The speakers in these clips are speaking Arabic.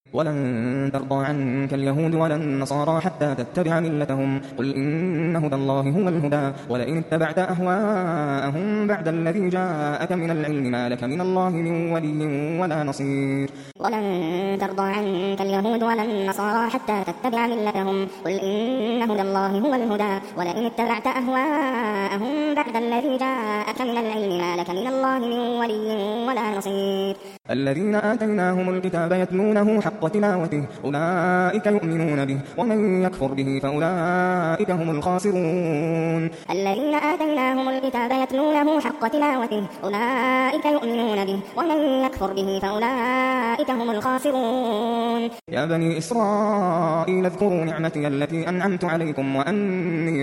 ولن ترضى عنك اليهود ولا النصارى حتى تتبع ملتهم قل إن هدى الله هو الهدى ولئن اتبعت أهواءهم بعد الذي جاءك من العلم ما لك من الله من ولي ولا نصير ولن ترضى عنك اليهود ولا النصارى حتى تتبع ملتهم قل إن هدى الله هو الهدى ولئن اتبعت أهواءهم بعد الذي جاءك من العلم ما لك من الله من ولي ولا نصير الذين آتيناهم الكتاب يتلونه حق تلاوته أولئك يؤمنون به ومن يكفر به فأولئك هم الخاسرون الذين آتيناهم الكتاب يتلونه حق تلاوته أولئك يؤمنون به ومن يكفر به فأولئك هم الخاسرون يا بني إسرائيل اذكروا نعمتي التي أنعمت عليكم وأني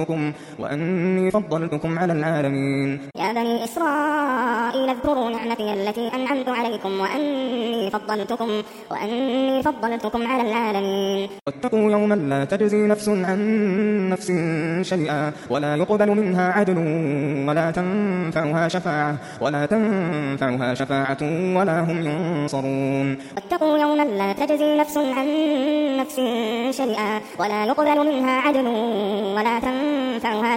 فضلتكم على العالمين يا بني إسرائيل اذكروا نعمتي التي أنعمت عليكم وأني فضلتكم على العالمين واتقوا يوما لا تجزي نفس عن نفس شيئا ولا يقبل منها عدل ولا تنفعها شفاعة ولا هم ينصرون واتقوا يوما لا تجزي نفس عن نفس شيئا ولا يقبل منها عدل ولا تنفعها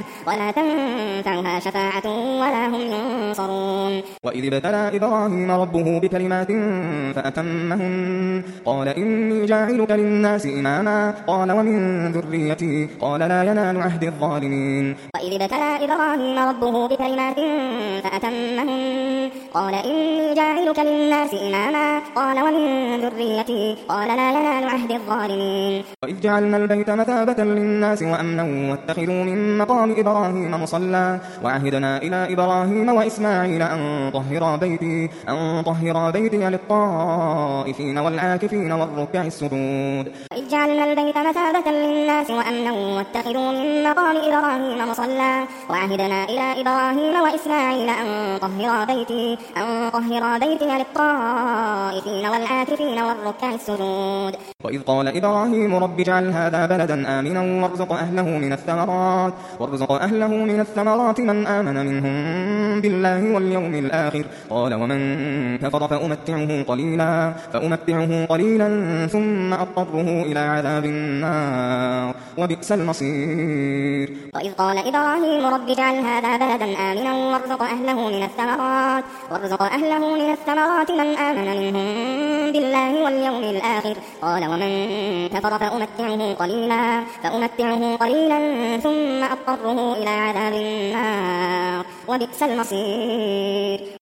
شفاعة ولا هم ينصرون وإذ ابتلى إبراهيم ربه بكلمات فأتمهن قال إني جاعلك للناس إماما قال ومن ذريتي قال لا ينال عهد الظالمين وإذ ابتلى إبراهيم ربه بكلمات فأتمهن قال إني جاعلك للناس إماما قال ومن ذريتي قال لا ينال عهد الظالمين وإذ جعلنا البيت مثابة للناس وأمنا واتخذوا من مقام إبراهيم مصلى وعهدنا إلى إبراهيم وإسماعيل أن طهرا بيتي للطائفين والعاكفين والركع السجود وإذ جعلنا البيت مثابة للناس وأمنا واتخذوا من مقام إبراهيم مصلى وعهدنا إلى إبراهيم وإسماعيل أن طهرا بيتي للطائفين والعاكفين والركع السجود وإذ قال إبراهيم رب اجعل هذا بلدا آمنا وارزق أهله من الثمرات من آمن منهم بالله واليوم الآخر قال ومن كفر فأمتعه قليلا ثم أضطره إلى عذاب النار وبئس المصير وإذ قال إبراهيم رب اجعل هذا بلدا آمنا وارزق أهله من الثمرات من آمن منهم بالله واليوم الآخر قال ومن كفر فأمتعه قليلا ثم أضطره إلى عذاب النار وبئس المصير